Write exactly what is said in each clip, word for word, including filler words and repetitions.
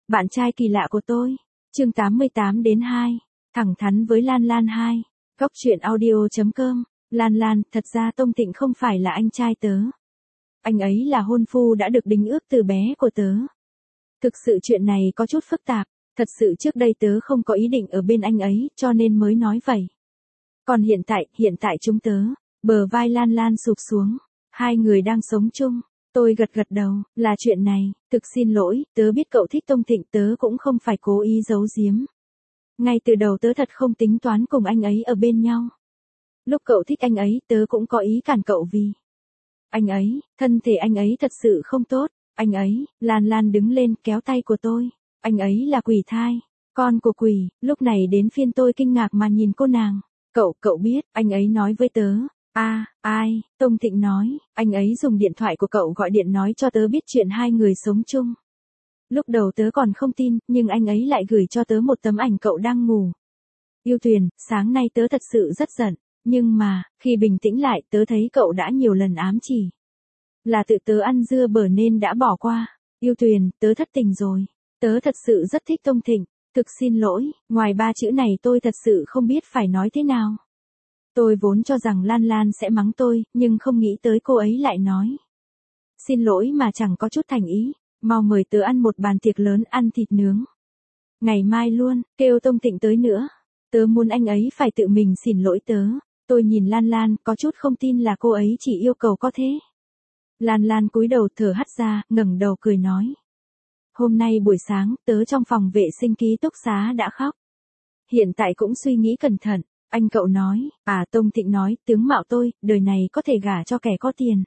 Bạn trai kỳ lạ của tôi. Chương tám mươi tám đến hai. Thẳng thắn với Lan Lan hai. Góc truyện audio chấm com. Lan Lan, thật ra Tông Thịnh không phải là anh trai tớ. Anh ấy là hôn phu đã được đính ước từ bé của tớ. Thực sự chuyện này có chút phức tạp, thật sự trước đây tớ không có ý định ở bên anh ấy, cho nên mới nói vậy. Còn hiện tại, hiện tại chúng tớ, bờ vai Lan Lan sụp xuống, hai người đang sống chung. Tôi gật gật đầu, là chuyện này, thực xin lỗi, tớ biết cậu thích Tông Thịnh, tớ cũng không phải cố ý giấu giếm. Ngay từ đầu tớ thật không tính toán cùng anh ấy ở bên nhau. Lúc cậu thích anh ấy, tớ cũng có ý cản cậu vì anh ấy, thân thể anh ấy thật sự không tốt. Anh ấy, Lan Lan đứng lên kéo tay của tôi. Anh ấy là quỷ thai, con của quỷ. Lúc này đến phiên tôi kinh ngạc mà nhìn cô nàng. Cậu, cậu biết, anh ấy nói với tớ. À, ai, Tông Thịnh nói, anh ấy dùng điện thoại của cậu gọi điện nói cho tớ biết chuyện hai người sống chung. Lúc đầu tớ còn không tin, nhưng anh ấy lại gửi cho tớ một tấm ảnh cậu đang ngủ. Yêu Tuyền, sáng nay tớ thật sự rất giận, nhưng mà, khi bình tĩnh lại tớ thấy cậu đã nhiều lần ám chỉ. Là tự tớ ăn dưa bở nên đã bỏ qua. Yêu Tuyền, tớ thất tình rồi. Tớ thật sự rất thích Tông Thịnh. Thực xin lỗi, ngoài ba chữ này tôi thật sự không biết phải nói thế nào. Tôi vốn cho rằng Lan Lan sẽ mắng tôi, nhưng không nghĩ tới cô ấy lại nói. Xin lỗi mà chẳng có chút thành ý, mau mời tớ ăn một bàn tiệc lớn ăn thịt nướng. Ngày mai luôn, kêu Tông Thịnh tới nữa. Tớ muốn anh ấy phải tự mình xin lỗi tớ. Tôi nhìn Lan Lan, có chút không tin là cô ấy chỉ yêu cầu có thế. Lan Lan cúi đầu thở hắt ra, ngẩng đầu cười nói. Hôm nay buổi sáng, tớ trong phòng vệ sinh ký túc xá đã khóc. Hiện tại cũng suy nghĩ cẩn thận, anh cậu nói, à Tông Thịnh nói, tướng mạo tôi, đời này có thể gả cho kẻ có tiền.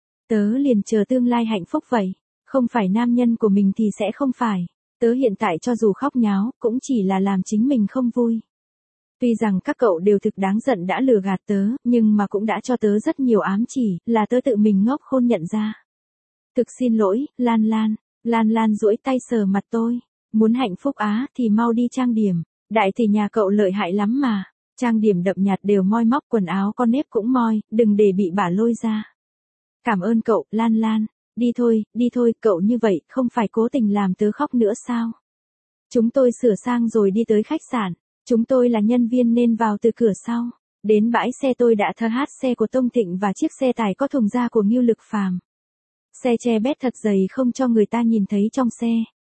Tớ liền chờ tương lai hạnh phúc vậy, không phải nam nhân của mình thì sẽ không phải. Tớ hiện tại cho dù khóc nháo, cũng chỉ là làm chính mình không vui. Tuy rằng các cậu đều thực đáng giận đã lừa gạt tớ, nhưng mà cũng đã cho tớ rất nhiều ám chỉ, là tớ tự mình ngốc khôn nhận ra. Thực xin lỗi, Lan Lan. Lan Lan duỗi tay sờ mặt tôi. Muốn hạnh phúc á thì mau đi trang điểm. Đại thì nhà cậu lợi hại lắm mà. Trang điểm đậm nhạt đều moi móc, quần áo con nếp cũng moi, đừng để bị bả lôi ra. Cảm ơn cậu, Lan Lan. Đi thôi, đi thôi, cậu như vậy, không phải cố tình làm tớ khóc nữa sao? Chúng tôi sửa sang rồi đi tới khách sạn. Chúng tôi là nhân viên nên vào từ cửa sau. Đến bãi xe tôi đã thơ hát xe của Tông Thịnh và chiếc xe tải có thùng da của Ngưu Lực Phàm. Xe che bét thật dày không cho người ta nhìn thấy trong xe.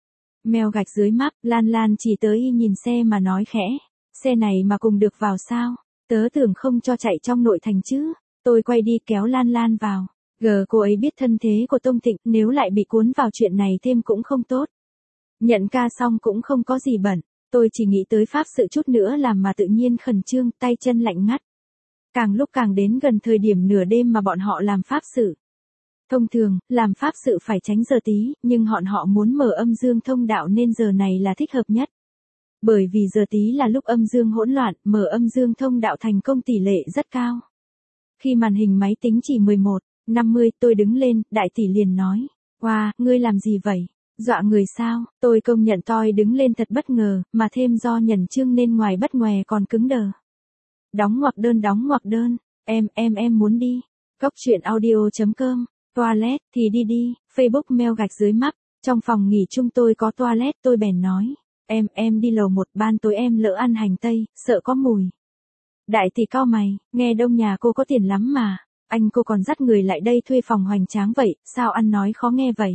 Mèo gạch dưới mắt, Lan Lan chỉ tới y nhìn xe mà nói khẽ. Xe này mà cùng được vào sao? Tớ tưởng không cho chạy trong nội thành chứ. Tôi quay đi kéo Lan Lan vào. Gờ cô ấy biết thân thế của Tông Thịnh, nếu lại bị cuốn vào chuyện này thêm cũng không tốt. Nhận ca xong cũng không có gì bận. Tôi chỉ nghĩ tới pháp sự chút nữa làm mà tự nhiên khẩn trương, tay chân lạnh ngắt. Càng lúc càng đến gần thời điểm nửa đêm mà bọn họ làm pháp sự. Thông thường, làm pháp sự phải tránh giờ tí, nhưng bọn họ muốn mở âm dương thông đạo nên giờ này là thích hợp nhất. Bởi vì giờ tí là lúc âm dương hỗn loạn, mở âm dương thông đạo thành công tỷ lệ rất cao. Khi màn hình máy tính chỉ mười một, năm mươi, tôi đứng lên, đại tỷ liền nói. Wow, ngươi làm gì vậy? Dọa người sao? Tôi công nhận tôi đứng lên thật bất ngờ, mà thêm do nhẩn chương nên ngoài bất ngòe còn cứng đờ. Đóng ngoặc đơn đóng ngoặc đơn, em em em muốn đi. Góc truyện audio chấm com. Toilet, thì đi đi, Facebook mail gạch dưới mắt, trong phòng nghỉ chung tôi có toilet tôi bèn nói. Em, em đi lầu một, ban tối em lỡ ăn hành tây, sợ có mùi. Đại tỷ cau mày, nghe đông nhà cô có tiền lắm mà, anh cô còn dắt người lại đây thuê phòng hoành tráng vậy, sao ăn nói khó nghe vậy.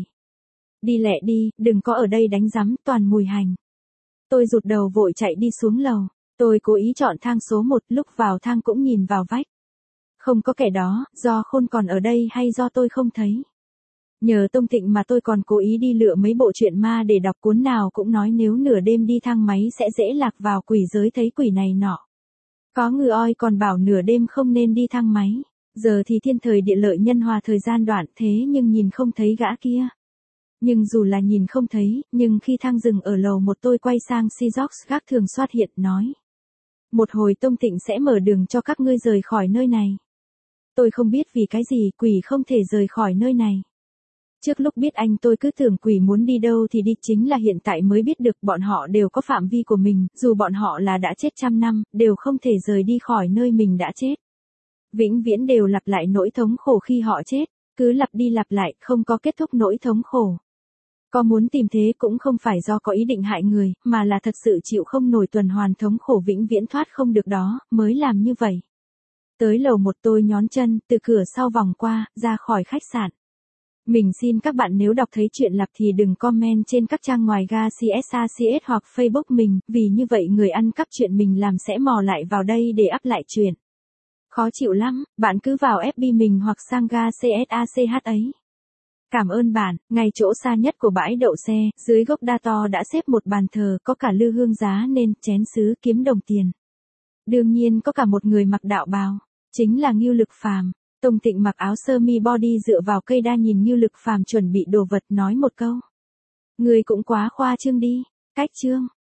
Đi lẹ đi, đừng có ở đây đánh rắm, toàn mùi hành. Tôi rụt đầu vội chạy đi xuống lầu, tôi cố ý chọn thang số một, lúc vào thang cũng nhìn vào vách. Không có kẻ đó, do Khôn còn ở đây hay do tôi không thấy. Nhờ Tông Thịnh mà tôi còn cố ý đi lựa mấy bộ truyện ma để đọc, cuốn nào cũng nói nếu nửa đêm đi thang máy sẽ dễ lạc vào quỷ giới thấy quỷ này nọ. Có người oi còn bảo nửa đêm không nên đi thang máy. Giờ thì thiên thời địa lợi nhân hòa thời gian đoạn thế nhưng nhìn không thấy gã kia. Nhưng dù là nhìn không thấy, nhưng khi thang dừng ở lầu một tôi quay sang Sejox gác thường xuất hiện nói. Một hồi Tông Thịnh sẽ mở đường cho các ngươi rời khỏi nơi này. Tôi không biết vì cái gì quỷ không thể rời khỏi nơi này. Trước lúc biết anh tôi cứ tưởng quỷ muốn đi đâu thì đi, chính là hiện tại mới biết được bọn họ đều có phạm vi của mình, dù bọn họ là đã chết trăm năm, đều không thể rời đi khỏi nơi mình đã chết. Vĩnh viễn đều lặp lại nỗi thống khổ khi họ chết, cứ lặp đi lặp lại, không có kết thúc nỗi thống khổ. Có muốn tìm thế cũng không phải do có ý định hại người, mà là thật sự chịu không nổi tuần hoàn thống khổ vĩnh viễn thoát không được đó, mới làm như vậy. Tới lầu một tôi nhón chân, từ cửa sau vòng qua, ra khỏi khách sạn. Mình xin các bạn nếu đọc thấy chuyện lặp thì đừng comment trên các trang ngoài ga xê ét a xê ét hoặc Facebook mình, vì như vậy người ăn cắp chuyện mình làm sẽ mò lại vào đây để up lại chuyện. Khó chịu lắm, bạn cứ vào ép bê mình hoặc sang ga xê ét a xê hát ấy. Cảm ơn bạn, ngay chỗ xa nhất của bãi đậu xe, dưới gốc đa to đã xếp một bàn thờ, có cả lư hương giá nên, chén sứ kiếm đồng tiền. Đương nhiên có cả một người mặc đạo bào, chính là Ngưu Lực Phàm. Tông Tịnh mặc áo sơ mi body dựa vào cây đa nhìn Ngưu Lực Phàm chuẩn bị đồ vật nói một câu. Người cũng quá khoa trương đi, cách trương.